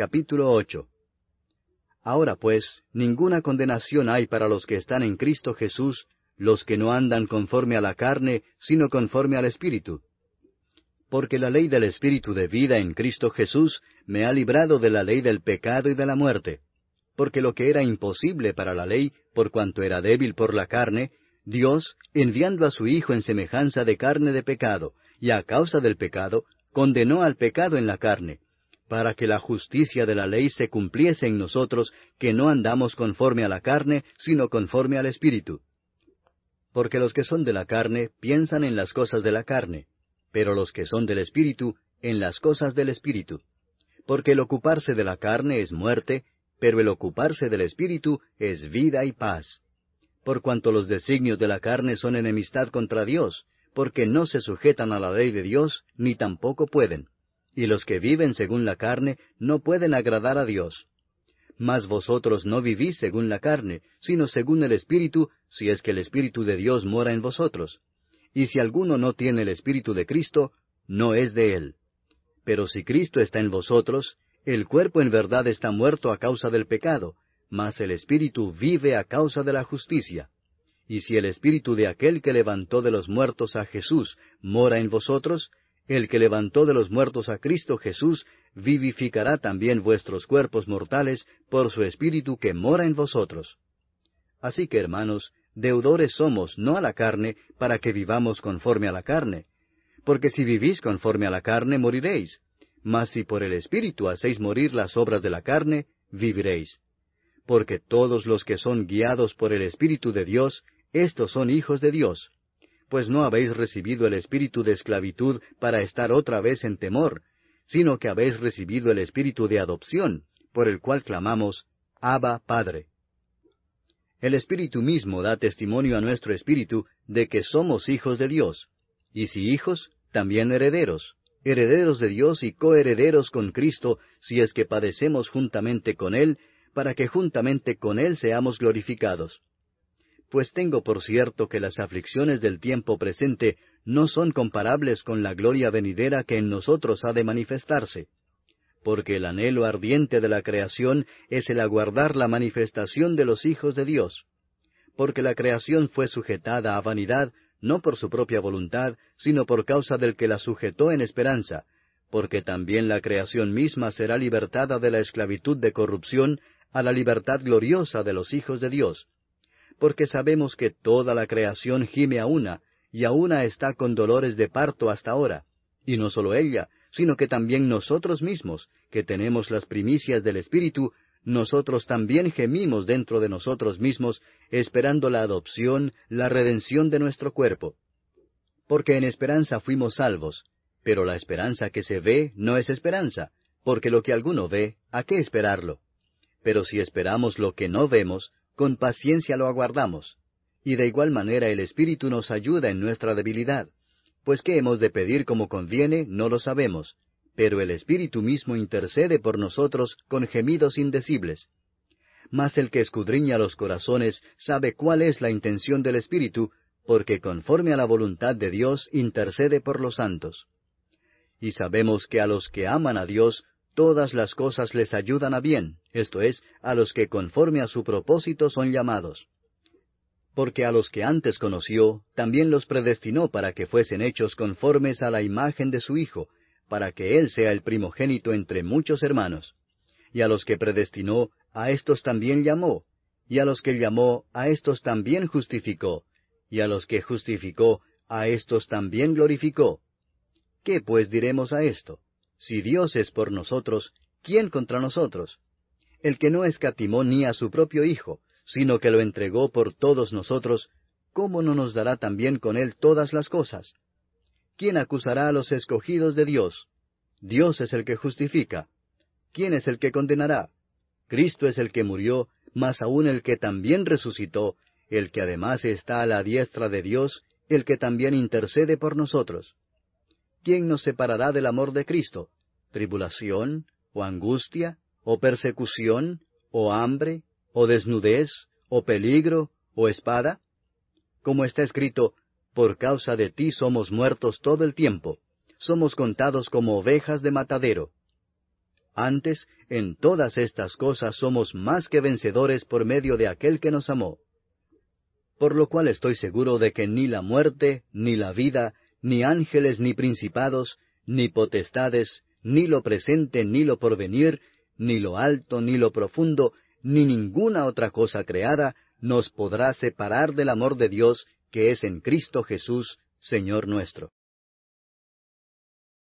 capítulo 8. Ahora pues, ninguna condenación hay para los que están en Cristo Jesús, los que no andan conforme a la carne, sino conforme al Espíritu. Porque la ley del Espíritu de vida en Cristo Jesús me ha librado de la ley del pecado y de la muerte. Porque lo que era imposible para la ley, por cuanto era débil por la carne, Dios, enviando a su Hijo en semejanza de carne de pecado, y a causa del pecado, condenó al pecado en la carne, para que la justicia de la ley se cumpliese en nosotros, que no andamos conforme a la carne, sino conforme al Espíritu. Porque los que son de la carne piensan en las cosas de la carne, pero los que son del Espíritu, en las cosas del Espíritu. Porque el ocuparse de la carne es muerte, pero el ocuparse del Espíritu es vida y paz. Por cuanto los designios de la carne son enemistad contra Dios, porque no se sujetan a la ley de Dios, ni tampoco pueden. Y los que viven según la carne no pueden agradar a Dios. Mas vosotros no vivís según la carne, sino según el Espíritu, si es que el Espíritu de Dios mora en vosotros. Y si alguno no tiene el Espíritu de Cristo, no es de él. Pero si Cristo está en vosotros, el cuerpo en verdad está muerto a causa del pecado, mas el Espíritu vive a causa de la justicia. Y si el Espíritu de aquel que levantó de los muertos a Jesús mora en vosotros, el que levantó de los muertos a Cristo Jesús vivificará también vuestros cuerpos mortales por su Espíritu que mora en vosotros. Así que, hermanos, deudores somos, no a la carne, para que vivamos conforme a la carne. Porque si vivís conforme a la carne, moriréis. Mas si por el Espíritu hacéis morir las obras de la carne, viviréis. Porque todos los que son guiados por el Espíritu de Dios, éstos son hijos de Dios. Pues no habéis recibido el espíritu de esclavitud para estar otra vez en temor, sino que habéis recibido el espíritu de adopción, por el cual clamamos, Abba, Padre. El Espíritu mismo da testimonio a nuestro espíritu de que somos hijos de Dios, y si hijos, también herederos, herederos de Dios y coherederos con Cristo, si es que padecemos juntamente con Él, para que juntamente con Él seamos glorificados. Pues tengo por cierto que las aflicciones del tiempo presente no son comparables con la gloria venidera que en nosotros ha de manifestarse. Porque el anhelo ardiente de la creación es el aguardar la manifestación de los hijos de Dios. Porque la creación fue sujetada a vanidad, no por su propia voluntad, sino por causa del que la sujetó en esperanza, porque también la creación misma será libertada de la esclavitud de corrupción a la libertad gloriosa de los hijos de Dios. Porque sabemos que toda la creación gime a una, y a una está con dolores de parto hasta ahora. Y no solo ella, sino que también nosotros mismos, que tenemos las primicias del Espíritu, nosotros también gemimos dentro de nosotros mismos, esperando la adopción, la redención de nuestro cuerpo. Porque en esperanza fuimos salvos, pero la esperanza que se ve no es esperanza, porque lo que alguno ve, ¿a qué esperarlo? Pero si esperamos lo que no vemos, con paciencia lo aguardamos. Y de igual manera el Espíritu nos ayuda en nuestra debilidad. Pues qué hemos de pedir como conviene, no lo sabemos. Pero el Espíritu mismo intercede por nosotros con gemidos indecibles. Mas el que escudriña los corazones sabe cuál es la intención del Espíritu, porque conforme a la voluntad de Dios intercede por los santos. Y sabemos que a los que aman a Dios, todas las cosas les ayudan a bien, esto es, a los que conforme a su propósito son llamados. Porque a los que antes conoció, también los predestinó para que fuesen hechos conformes a la imagen de su Hijo, para que Él sea el primogénito entre muchos hermanos. Y a los que predestinó, a éstos también llamó, y a los que llamó, a éstos también justificó, y a los que justificó, a éstos también glorificó. ¿Qué pues diremos a esto? Si Dios es por nosotros, ¿quién contra nosotros? El que no escatimó ni a su propio Hijo, sino que lo entregó por todos nosotros, ¿cómo no nos dará también con Él todas las cosas? ¿Quién acusará a los escogidos de Dios? Dios es el que justifica. ¿Quién es el que condenará? Cristo es el que murió, mas aún el que también resucitó, el que además está a la diestra de Dios, el que también intercede por nosotros. ¿Quién nos separará del amor de Cristo? ¿Tribulación, o angustia, o persecución, o hambre, o desnudez, o peligro, o espada? Como está escrito, por causa de ti somos muertos todo el tiempo, somos contados como ovejas de matadero. Antes, en todas estas cosas somos más que vencedores por medio de aquel que nos amó. Por lo cual estoy seguro de que ni la muerte, ni la vida, ni ángeles, ni principados, ni potestades, ni lo presente, ni lo porvenir, ni lo alto, ni lo profundo, ni ninguna otra cosa creada, nos podrá separar del amor de Dios que es en Cristo Jesús, Señor nuestro.